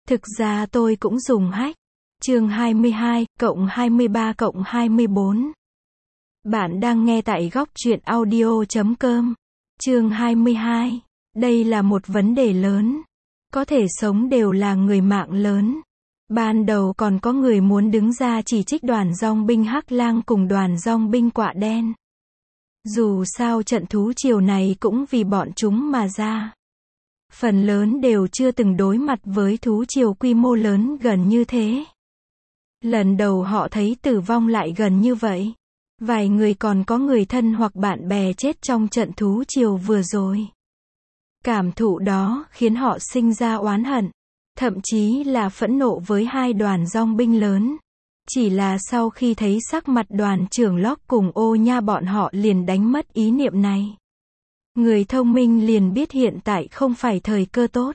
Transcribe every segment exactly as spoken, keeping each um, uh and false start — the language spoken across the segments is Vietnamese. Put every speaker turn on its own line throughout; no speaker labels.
Thực ra tôi cũng dùng hack. Chương hai mươi hai, cộng hai mươi ba cộng hai mươi bốn. Bạn đang nghe tại góc truyện audio chấm com. Chương hai mươi hai. Đây là một vấn đề lớn. Có thể sống đều là người mạng lớn. Ban đầu còn có người muốn đứng ra chỉ trích đoàn dong binh Hắc Lang cùng đoàn dong binh Quạ Đen. Dù sao trận thú triều này cũng vì bọn chúng mà ra. Phần lớn đều chưa từng đối mặt với thú triều quy mô lớn gần như thế. Lần đầu họ thấy tử vong lại gần như vậy. Vài người còn có người thân hoặc bạn bè chết trong trận thú triều vừa rồi. Cảm thụ đó khiến họ sinh ra oán hận, thậm chí là phẫn nộ với hai đoàn dong binh lớn. Chỉ là sau khi thấy sắc mặt đoàn trưởng Locke cùng Ô Nha bọn họ liền đánh mất ý niệm này. Người thông minh liền biết hiện tại không phải thời cơ tốt.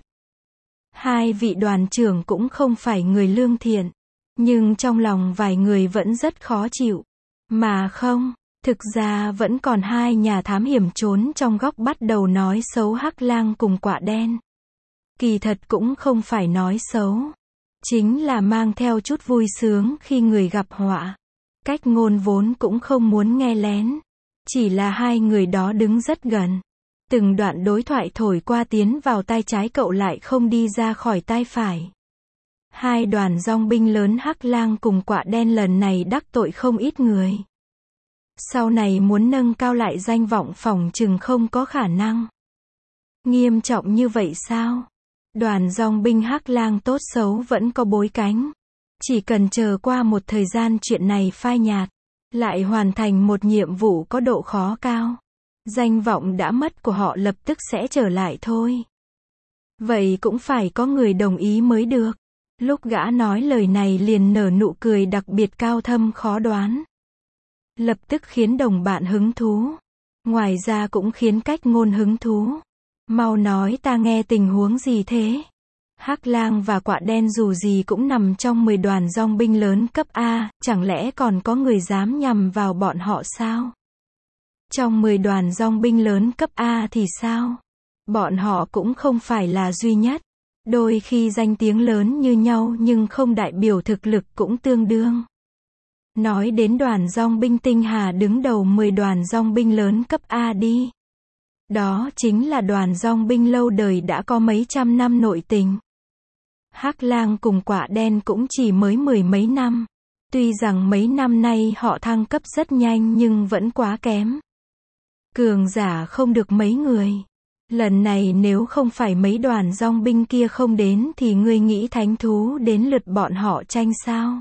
Hai vị đoàn trưởng cũng không phải người lương thiện. Nhưng trong lòng vài người vẫn rất khó chịu. Mà không, thực ra vẫn còn hai nhà thám hiểm trốn trong góc bắt đầu nói xấu Hắc Lang cùng Quạ Đen. Kỳ thật cũng không phải nói xấu. Chính là mang theo chút vui sướng khi người gặp họa. Cách ngôn vốn cũng không muốn nghe lén. Chỉ là hai người đó đứng rất gần. Từng đoạn đối thoại thổi qua tiến vào tai trái cậu lại không đi ra khỏi tai phải. Hai đoàn dong binh lớn Hắc Lang cùng Quạ Đen lần này đắc tội không ít người. Sau này muốn nâng cao lại danh vọng phỏng chừng không có khả năng. Nghiêm trọng như vậy sao? Đoàn dong binh Hắc Lang tốt xấu vẫn có bối cánh. Chỉ cần chờ qua một thời gian chuyện này phai nhạt, lại hoàn thành một nhiệm vụ có độ khó cao. Danh vọng đã mất của họ lập tức sẽ trở lại thôi. Vậy cũng phải có người đồng ý mới được. Lúc gã nói lời này liền nở nụ cười đặc biệt cao thâm khó đoán. Lập tức khiến đồng bạn hứng thú. Ngoài ra cũng khiến cách ngôn hứng thú. Mau nói ta nghe tình huống gì thế? Hắc Lang và Quạ Đen dù gì cũng nằm trong mười đoàn dong binh lớn cấp A, chẳng lẽ còn có người dám nhằm vào bọn họ sao? Trong mười đoàn dong binh lớn cấp A thì sao? Bọn họ cũng không phải là duy nhất. Đôi khi danh tiếng lớn như nhau nhưng không đại biểu thực lực cũng tương đương. Nói đến đoàn dong binh Tinh Hà đứng đầu mười đoàn dong binh lớn cấp A đi. Đó chính là đoàn dong binh lâu đời đã có mấy trăm năm nội tình. Hắc Lang cùng Quạ Đen cũng chỉ mới mười mấy năm. Tuy rằng mấy năm nay họ thăng cấp rất nhanh nhưng vẫn quá kém. Cường giả không được mấy người. Lần này nếu không phải mấy đoàn dong binh kia không đến thì ngươi nghĩ thánh thú đến lượt bọn họ tranh sao?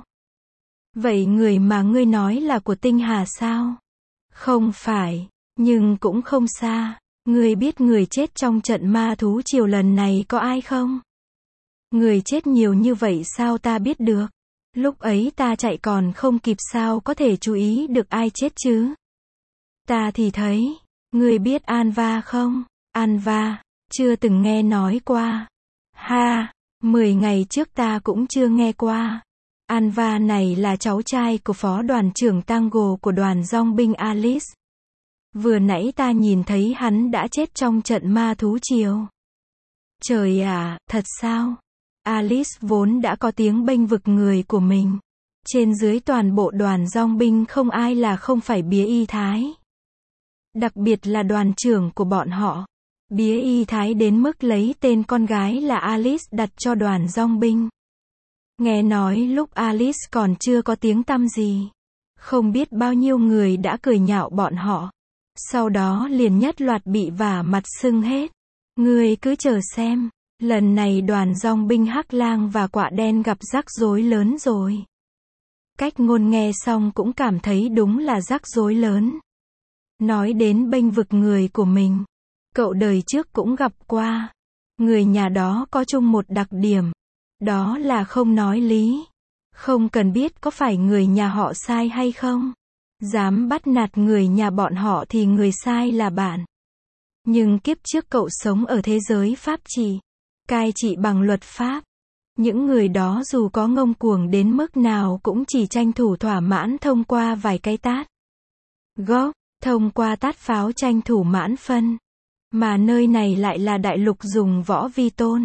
Vậy người mà ngươi nói là của Tinh Hà sao? Không phải, nhưng cũng không xa. Ngươi biết người chết trong trận ma thú triều lần này có ai không? Người chết nhiều như vậy sao ta biết được? Lúc ấy ta chạy còn không kịp sao có thể chú ý được ai chết chứ? Ta thì thấy, ngươi biết Anva không? Anva, chưa từng nghe nói qua. Ha, mười ngày trước ta cũng chưa nghe qua. Anva này là cháu trai của phó đoàn trưởng Tango của đoàn dong binh Alice. Vừa nãy ta nhìn thấy hắn đã chết trong trận ma thú triều. Trời ạ, thật sao? Alice vốn đã có tiếng bênh vực người của mình. Trên dưới toàn bộ đoàn dong binh không ai là không phải bía y thái. Đặc biệt là đoàn trưởng của bọn họ. Bía y thái đến mức lấy tên con gái là Alice đặt cho đoàn dong binh. Nghe nói lúc Alice còn chưa có tiếng tăm gì. Không biết bao nhiêu người đã cười nhạo bọn họ. Sau đó liền nhất loạt bị vả mặt sưng hết. Ngươi cứ chờ xem. Lần này đoàn dong binh Hắc Lang và Quạ Đen gặp rắc rối lớn rồi. Cách ngôn nghe xong cũng cảm thấy đúng là rắc rối lớn. Nói đến bênh vực người của mình. Cậu đời trước cũng gặp qua. Người nhà đó có chung một đặc điểm. Đó là không nói lý. Không cần biết có phải người nhà họ sai hay không. Dám bắt nạt người nhà bọn họ thì người sai là bạn. Nhưng kiếp trước cậu sống ở thế giới pháp trị. Cai trị bằng luật pháp. Những người đó dù có ngông cuồng đến mức nào cũng chỉ tranh thủ thỏa mãn thông qua vài cái tát. Gốc, thông qua tát pháo tranh thủ mãn phân. Mà nơi này lại là đại lục dùng võ vi tôn.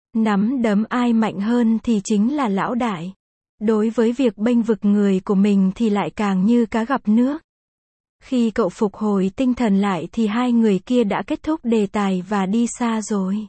Nắm đấm ai mạnh hơn thì chính là lão đại. Đối với việc bênh vực người của mình thì lại càng như cá gặp nước. Khi cậu phục hồi tinh thần lại thì hai người kia đã kết thúc đề tài và đi xa rồi.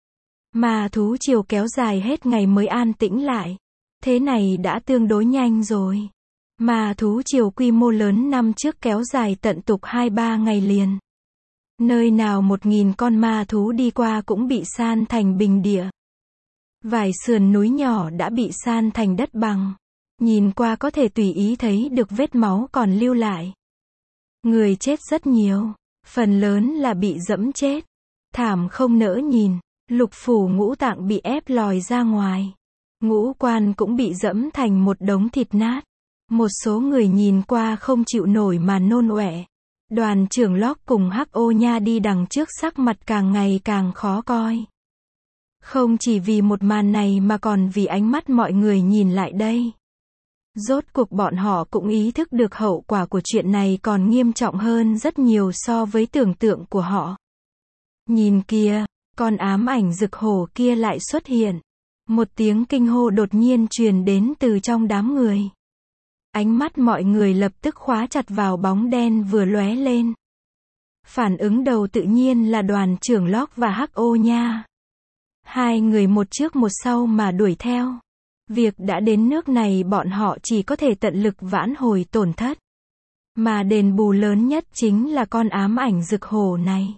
Ma thú triều kéo dài hết ngày mới an tĩnh lại. Thế này đã tương đối nhanh rồi. Ma thú triều quy mô lớn năm trước kéo dài tận tục hai ba ngày liền. Nơi nào một nghìn con ma thú đi qua cũng bị san thành bình địa. Vài sườn núi nhỏ đã bị san thành đất bằng. Nhìn qua có thể tùy ý thấy được vết máu còn lưu lại. Người chết rất nhiều. Phần lớn là bị dẫm chết. Thảm không nỡ nhìn. Lục phủ ngũ tạng bị ép lòi ra ngoài. Ngũ quan cũng bị dẫm thành một đống thịt nát. Một số người nhìn qua không chịu nổi mà nôn ọe. Đoàn trưởng Locke cùng Hắc Ô Nha đi đằng trước sắc mặt càng ngày càng khó coi. Không chỉ vì một màn này mà còn vì ánh mắt mọi người nhìn lại đây. Rốt cuộc bọn họ cũng ý thức được hậu quả của chuyện này còn nghiêm trọng hơn rất nhiều so với tưởng tượng của họ. Nhìn kìa, con ám ảnh rực hổ kia lại xuất hiện. Một tiếng kinh hô đột nhiên truyền đến từ trong đám người. Ánh mắt mọi người lập tức khóa chặt vào bóng đen vừa lóe lên. Phản ứng đầu tự nhiên là đoàn trưởng Locke và Hắc Ô Nha. Hai người một trước một sau mà đuổi theo. Việc đã đến nước này bọn họ chỉ có thể tận lực vãn hồi tổn thất. Mà đền bù lớn nhất chính là con ám ảnh rực hổ này.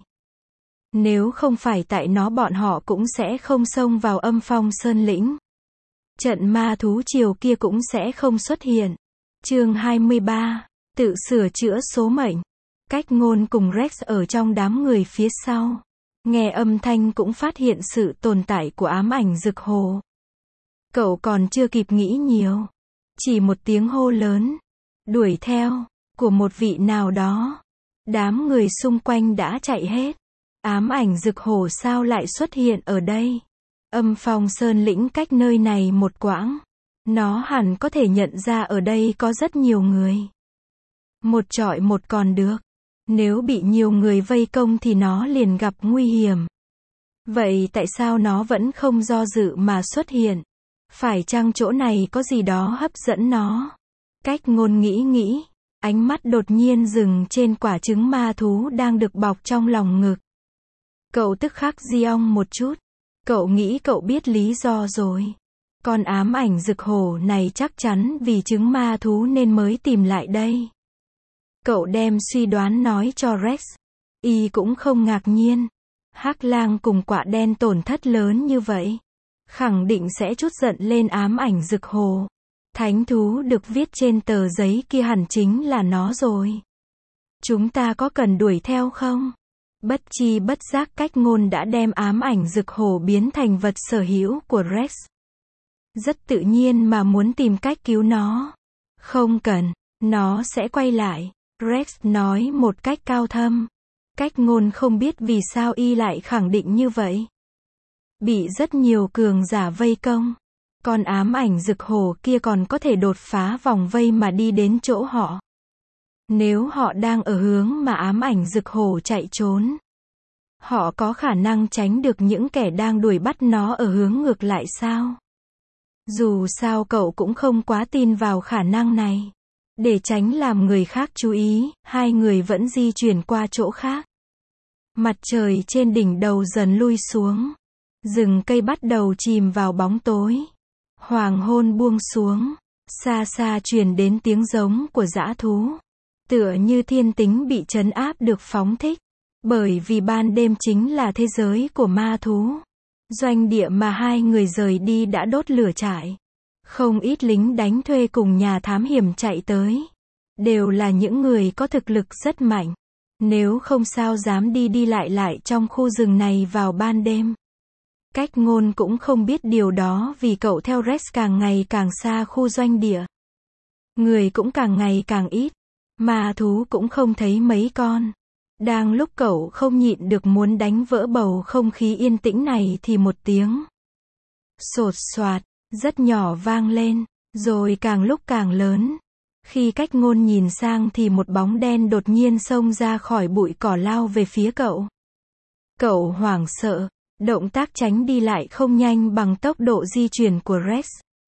Nếu không phải tại nó bọn họ cũng sẽ không xông vào Âm Phong Sơn lĩnh. Trận ma thú triều kia cũng sẽ không xuất hiện. Chương hai mươi ba. Tự sửa chữa số mệnh. Cách Ngôn cùng Rex ở trong đám người phía sau. Nghe âm thanh cũng phát hiện sự tồn tại của ám ảnh rực hổ. Cậu còn chưa kịp nghĩ nhiều. Chỉ một tiếng hô lớn. Đuổi theo. Của một vị nào đó. Đám người xung quanh đã chạy hết. Ám ảnh rực hổ sao lại xuất hiện ở đây? Âm Phong Sơn lĩnh cách nơi này một quãng. Nó hẳn có thể nhận ra ở đây có rất nhiều người. Một chọi một còn được. Nếu bị nhiều người vây công thì nó liền gặp nguy hiểm. Vậy tại sao nó vẫn không do dự mà xuất hiện? Phải chăng chỗ này có gì đó hấp dẫn nó? Cách Ngôn nghĩ nghĩ. Ánh mắt đột nhiên dừng trên quả trứng ma thú đang được bọc trong lòng ngực. Cậu tức khắc di ong một chút. Cậu nghĩ cậu biết lý do rồi. Con ám ảnh rực hổ này chắc chắn vì trứng ma thú nên mới tìm lại đây. Cậu đem suy đoán nói cho Rex. Y cũng không ngạc nhiên. Hắc lang cùng quạ đen tổn thất lớn như vậy. Khẳng định sẽ trút giận lên ám ảnh rực hổ. Thánh thú được viết trên tờ giấy kia hẳn chính là nó rồi. Chúng ta có cần đuổi theo không? Bất chi bất giác Cách Ngôn đã đem ám ảnh rực hổ biến thành vật sở hữu của Rex. Rất tự nhiên mà muốn tìm cách cứu nó. Không cần, nó sẽ quay lại. Rex nói một cách cao thâm. Cách Ngôn không biết vì sao y lại khẳng định như vậy. Bị rất nhiều cường giả vây công. Con ám ảnh rực hổ kia còn có thể đột phá vòng vây mà đi đến chỗ họ. Nếu họ đang ở hướng mà ám ảnh rực hổ chạy trốn, họ có khả năng tránh được những kẻ đang đuổi bắt nó ở hướng ngược lại sao? Dù sao cậu cũng không quá tin vào khả năng này. Để tránh làm người khác chú ý, hai người vẫn di chuyển qua chỗ khác. Mặt trời trên đỉnh đầu dần lui xuống. Rừng cây bắt đầu chìm vào bóng tối. Hoàng hôn buông xuống. Xa xa truyền đến tiếng giống của dã thú. Tựa như thiên tính bị trấn áp được phóng thích. Bởi vì ban đêm chính là thế giới của ma thú. Doanh địa mà hai người rời đi đã đốt lửa trại. Không ít lính đánh thuê cùng nhà thám hiểm chạy tới. Đều là những người có thực lực rất mạnh. Nếu không sao dám đi đi lại lại trong khu rừng này vào ban đêm. Cách Ngôn cũng không biết điều đó vì cậu theo Rex càng ngày càng xa khu doanh địa. Người cũng càng ngày càng ít. Ma thú cũng không thấy mấy con. Đang lúc cậu không nhịn được muốn đánh vỡ bầu không khí yên tĩnh này thì một tiếng sột soạt, rất nhỏ vang lên, rồi càng lúc càng lớn. Khi Cách Ngôn nhìn sang thì một bóng đen đột nhiên xông ra khỏi bụi cỏ lao về phía cậu. Cậu hoảng sợ, Động tác tránh đi lại không nhanh bằng tốc độ di chuyển của Rex.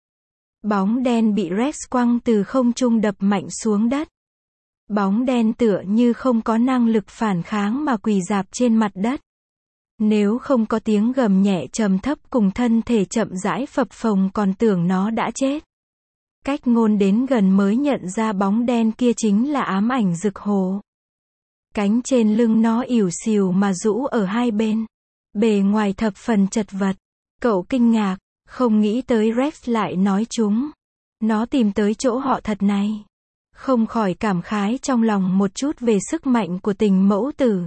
Bóng đen bị Rex quăng từ không trung đập mạnh xuống đất. Bóng đen tựa như không có năng lực phản kháng mà quỳ rạp trên mặt đất. Nếu không có tiếng gầm nhẹ trầm thấp cùng thân thể chậm rãi phập phồng còn tưởng nó đã chết. Cách Ngôn đến gần mới nhận ra bóng đen kia chính là ám ảnh rực hồ. Cánh trên lưng nó ỉu xìu mà rũ ở hai bên. Bề ngoài thập phần chật vật. Cậu kinh ngạc, không nghĩ tới Rex lại nói chúng. Nó tìm tới chỗ họ thật này. Không khỏi cảm khái trong lòng một chút về sức mạnh của tình mẫu tử.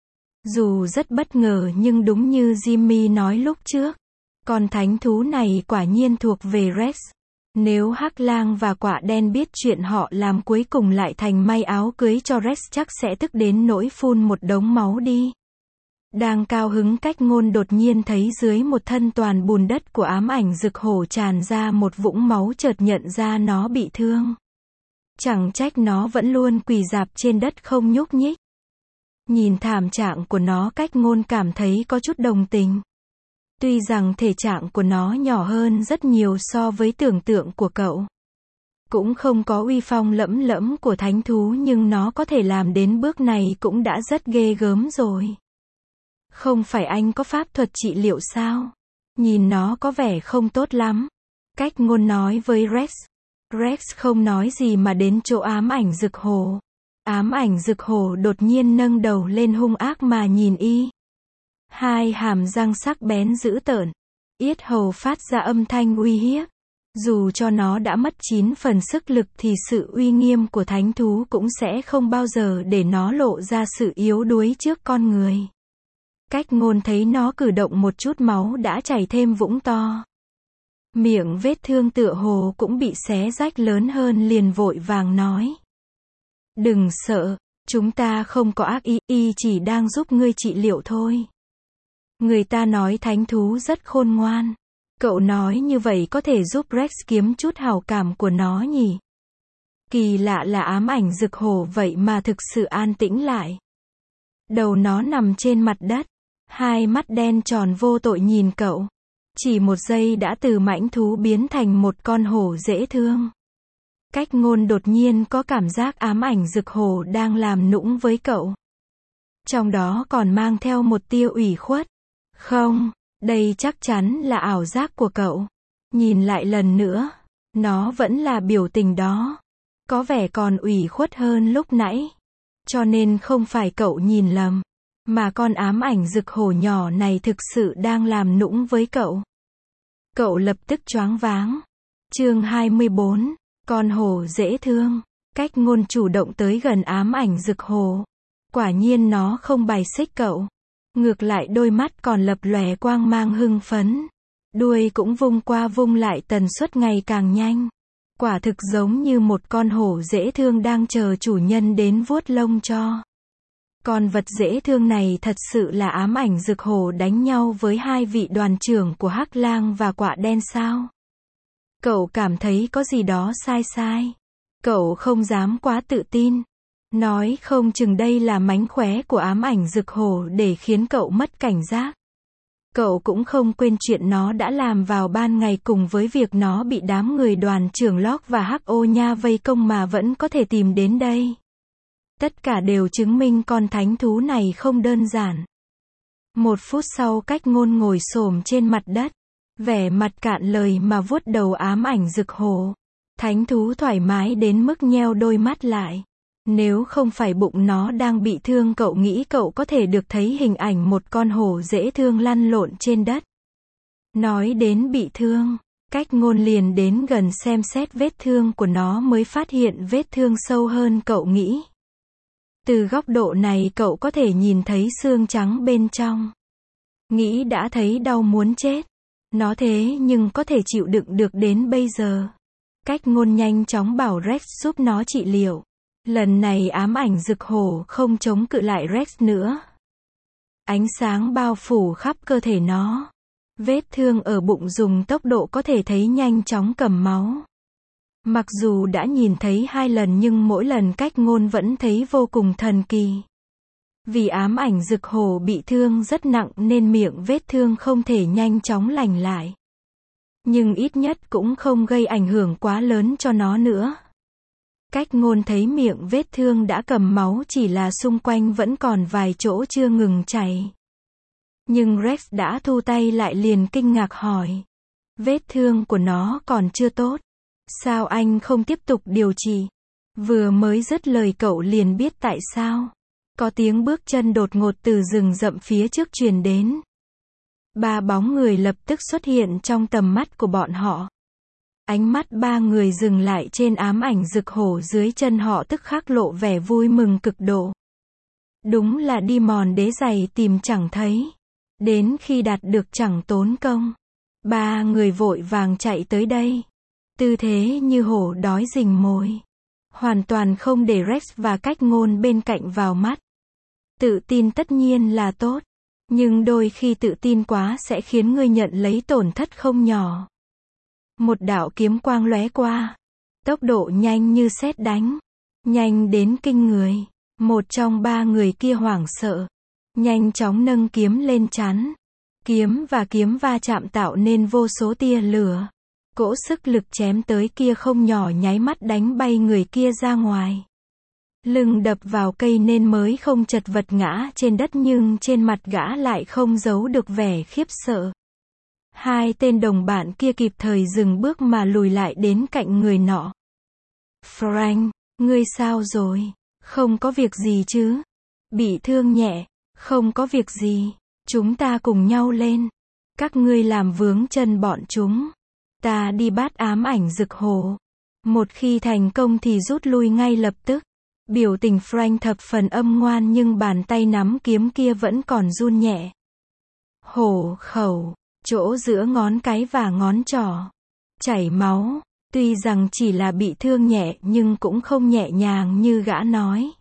Dù rất bất ngờ nhưng đúng như Jimmy nói lúc trước. Con thánh thú này quả nhiên thuộc về Rex. Nếu Hắc Lang và Quạ Đen biết chuyện họ làm cuối cùng lại thành may áo cưới cho Rex chắc sẽ tức đến nỗi phun một đống máu đi. Đang cao hứng Cách Ngôn đột nhiên thấy dưới một thân toàn bùn đất của ám ảnh rực hổ tràn ra một vũng máu, chợt nhận ra nó bị thương. Chẳng trách nó vẫn luôn quỳ rạp trên đất không nhúc nhích. Nhìn thảm trạng của nó, Cách Ngôn cảm thấy có chút đồng tình. Tuy rằng thể trạng của nó nhỏ hơn rất nhiều so với tưởng tượng của cậu. Cũng không có uy phong lẫm lẫm của thánh thú nhưng nó có thể làm đến bước này cũng đã rất ghê gớm rồi. Không phải anh có pháp thuật trị liệu sao? Nhìn nó có vẻ không tốt lắm. Cách Ngôn nói với Rex. Rex không nói gì mà đến chỗ ám ảnh rực hồ. Ám ảnh rực hồ đột nhiên nâng đầu lên hung ác mà nhìn y. Hai hàm răng sắc bén dữ tợn. Yết hầu phát ra âm thanh uy hiếp. Dù cho nó đã mất chín phần sức lực thì sự uy nghiêm của thánh thú cũng sẽ không bao giờ để nó lộ ra sự yếu đuối trước con người. Cách Ngôn thấy nó cử động một chút máu đã chảy thêm vũng to. Miệng vết thương tựa hồ cũng bị xé rách lớn hơn, liền vội vàng nói. Đừng sợ, chúng ta không có ác ý, y chỉ đang giúp ngươi trị liệu thôi. Người ta nói thánh thú rất khôn ngoan. Cậu nói như vậy có thể giúp Rex kiếm chút hảo cảm của nó nhỉ? Kỳ lạ là ám ảnh rực hổ vậy mà thực sự an tĩnh lại. Đầu nó nằm trên mặt đất. Hai mắt đen tròn vô tội nhìn cậu. Chỉ một giây đã từ mãnh thú biến thành một con hổ dễ thương. Cách Ngôn đột nhiên có cảm giác ám ảnh rực hổ đang làm nũng với cậu. Trong đó còn mang theo một tia ủy khuất. Không, đây chắc chắn là ảo giác của cậu. Nhìn lại lần nữa, nó vẫn là biểu tình đó. Có vẻ còn ủy khuất hơn lúc nãy. Cho nên không phải cậu nhìn lầm. Mà con ám ảnh rực hổ nhỏ này thực sự đang làm nũng với cậu. Cậu lập tức choáng váng. Chương hai mươi bốn. Con hổ dễ thương. Cách Ngôn chủ động tới gần ám ảnh rực hổ. Quả nhiên nó không bài xích cậu. Ngược lại đôi mắt còn lập lòe quang mang hưng phấn. Đuôi cũng vung qua vung lại tần suất ngày càng nhanh. Quả thực giống như một con hổ dễ thương đang chờ chủ nhân đến vuốt lông cho. Con vật dễ thương này thật sự là ám ảnh rực hổ đánh nhau với hai vị đoàn trưởng của Hắc Lang và Quạ Đen sao? Cậu cảm thấy có gì đó sai sai. Cậu không dám quá tự tin. Nói không chừng đây là mánh khóe của ám ảnh rực hổ để khiến cậu mất cảnh giác. Cậu cũng không quên chuyện nó đã làm vào ban ngày cùng với việc nó bị đám người đoàn trưởng Locke và Hắc Ô Nha vây công mà vẫn có thể tìm đến đây. Tất cả đều chứng minh con thánh thú này không đơn giản. Một phút sau Cách Ngôn ngồi xổm trên mặt đất. Vẻ mặt cạn lời mà vuốt đầu ám ảnh rực hổ. Thánh thú thoải mái đến mức nheo đôi mắt lại. Nếu không phải bụng nó đang bị thương, cậu nghĩ cậu có thể được thấy hình ảnh một con hổ dễ thương lăn lộn trên đất. Nói đến bị thương, Cách Ngôn liền đến gần xem xét vết thương của nó mới phát hiện vết thương sâu hơn cậu nghĩ. Từ góc độ này cậu có thể nhìn thấy xương trắng bên trong. Nghĩ đã thấy đau muốn chết. Nó thế nhưng có thể chịu đựng được đến bây giờ. Cách Ngôn nhanh chóng bảo Rex giúp nó trị liệu. Lần này ám ảnh rực hổ không chống cự lại Rex nữa. Ánh sáng bao phủ khắp cơ thể nó. Vết thương ở bụng dùng tốc độ có thể thấy nhanh chóng cầm máu. Mặc dù đã nhìn thấy hai lần nhưng mỗi lần Cách Ngôn vẫn thấy vô cùng thần kỳ. Vì ám ảnh rực hổ bị thương rất nặng nên miệng vết thương không thể nhanh chóng lành lại. Nhưng ít nhất cũng không gây ảnh hưởng quá lớn cho nó nữa. Cách ngôn thấy miệng vết thương đã cầm máu, chỉ là xung quanh vẫn còn vài chỗ chưa ngừng chảy. Nhưng Rex đã thu tay lại, liền kinh ngạc hỏi. Vết thương của nó còn chưa tốt. Sao anh không tiếp tục điều trị? Vừa mới dứt lời cậu liền biết tại sao. Có tiếng bước chân đột ngột từ rừng rậm phía trước truyền đến. Ba bóng người lập tức xuất hiện trong tầm mắt của bọn họ. Ánh mắt ba người dừng lại trên ám ảnh rực hổ dưới chân họ, tức khắc lộ vẻ vui mừng cực độ. Đúng là đi mòn đế giày tìm chẳng thấy. Đến khi đạt được chẳng tốn công. Ba người vội vàng chạy tới đây. Tư thế như hổ đói rình mồi. Hoàn toàn không để Rex và cách ngôn bên cạnh vào mắt. Tự tin tất nhiên là tốt. Nhưng đôi khi tự tin quá sẽ khiến người nhận lấy tổn thất không nhỏ. Một đạo kiếm quang lóe qua. Tốc độ nhanh như sét đánh. Nhanh đến kinh người. Một trong ba người kia hoảng sợ. Nhanh chóng nâng kiếm lên chắn. Kiếm và kiếm va chạm tạo nên vô số tia lửa. Cỗ sức lực chém tới kia không nhỏ, nháy mắt đánh bay người kia ra ngoài. Lưng đập vào cây nên mới không chật vật ngã trên đất, nhưng trên mặt gã lại không giấu được vẻ khiếp sợ. Hai tên đồng bạn kia kịp thời dừng bước mà lùi lại đến cạnh người nọ. Frank, ngươi sao rồi? Không có việc gì chứ? Bị thương nhẹ? Không có việc gì. Chúng ta cùng nhau lên. Các ngươi làm vướng chân bọn chúng. Ta đi bắt ám ảnh rực hổ. Một khi thành công thì rút lui ngay lập tức. Biểu tình Frank thập phần âm ngoan, nhưng bàn tay nắm kiếm kia vẫn còn run nhẹ. Hổ khẩu, chỗ giữa ngón cái và ngón trỏ. Chảy máu. Tuy rằng chỉ là bị thương nhẹ nhưng cũng không nhẹ nhàng như gã nói.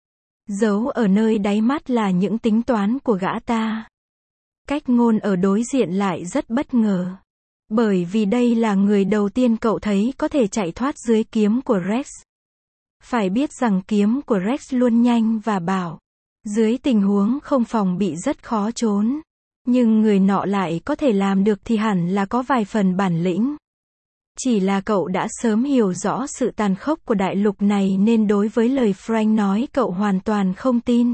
Giấu ở nơi đáy mắt là những tính toán của gã ta. Cách ngôn ở đối diện lại rất bất ngờ. Bởi vì đây là người đầu tiên cậu thấy có thể chạy thoát dưới kiếm của Rex. Phải biết rằng kiếm của Rex luôn nhanh và bảo. Dưới tình huống không phòng bị rất khó trốn. Nhưng người nọ lại có thể làm được thì hẳn là có vài phần bản lĩnh. Chỉ là cậu đã sớm hiểu rõ sự tàn khốc của đại lục này nên đối với lời Frank nói cậu hoàn toàn không tin.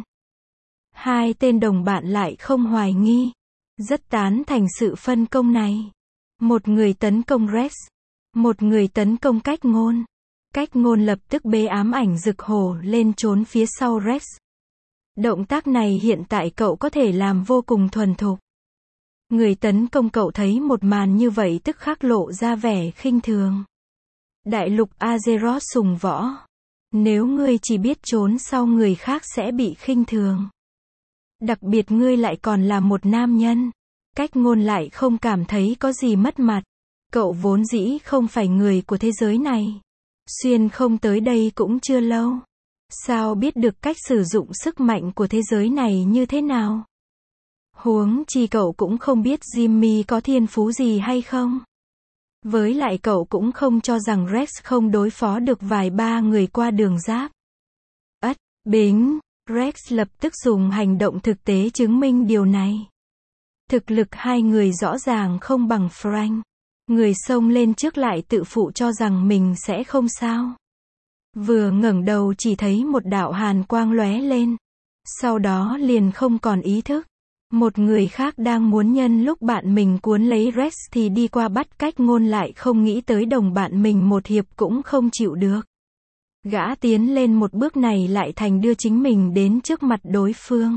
Hai tên đồng bạn lại không hoài nghi. Rất tán thành sự phân công này. Một người tấn công Rex. Một người tấn công cách ngôn. Cách ngôn lập tức bế ám ảnh rực hổ lên trốn phía sau Rex. Động tác này hiện tại cậu có thể làm vô cùng thuần thục. Người tấn công cậu thấy một màn như vậy tức khắc lộ ra vẻ khinh thường. Đại lục Azeroth sùng võ. Nếu ngươi chỉ biết trốn sau người khác sẽ bị khinh thường. Đặc biệt ngươi lại còn là một nam nhân. Cách ngôn lại không cảm thấy có gì mất mặt. Cậu vốn dĩ không phải người của thế giới này. Xuyên không tới đây cũng chưa lâu. Sao biết được cách sử dụng sức mạnh của thế giới này như thế nào? Huống chi cậu cũng không biết Jimmy có thiên phú gì hay không. Với lại cậu cũng không cho rằng Rex không đối phó được vài ba người qua đường giáp. Ất, bính, Rex lập tức dùng hành động thực tế chứng minh điều này. Thực lực hai người rõ ràng không bằng Frank. Người xông lên trước lại tự phụ cho rằng mình sẽ không sao. Vừa ngẩng đầu chỉ thấy một đạo hàn quang lóe lên. Sau đó liền không còn ý thức. Một người khác đang muốn nhân lúc bạn mình cuốn lấy Rex thì đi qua bắt cách ngôn, lại không nghĩ tới đồng bạn mình một hiệp cũng không chịu được. Gã tiến lên một bước này lại thành đưa chính mình đến trước mặt đối phương.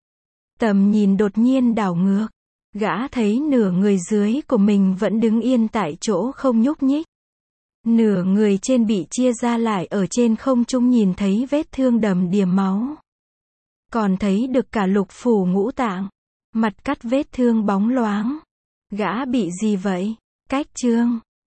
Tầm nhìn đột nhiên đảo ngược. Gã thấy nửa người dưới của mình vẫn đứng yên tại chỗ không nhúc nhích. Nửa người trên bị chia ra lại ở trên không trung, nhìn thấy vết thương đầm đìa máu. Còn thấy được cả lục phủ ngũ tạng. Mặt cắt vết thương bóng loáng. Gã bị gì vậy? Cách Trương.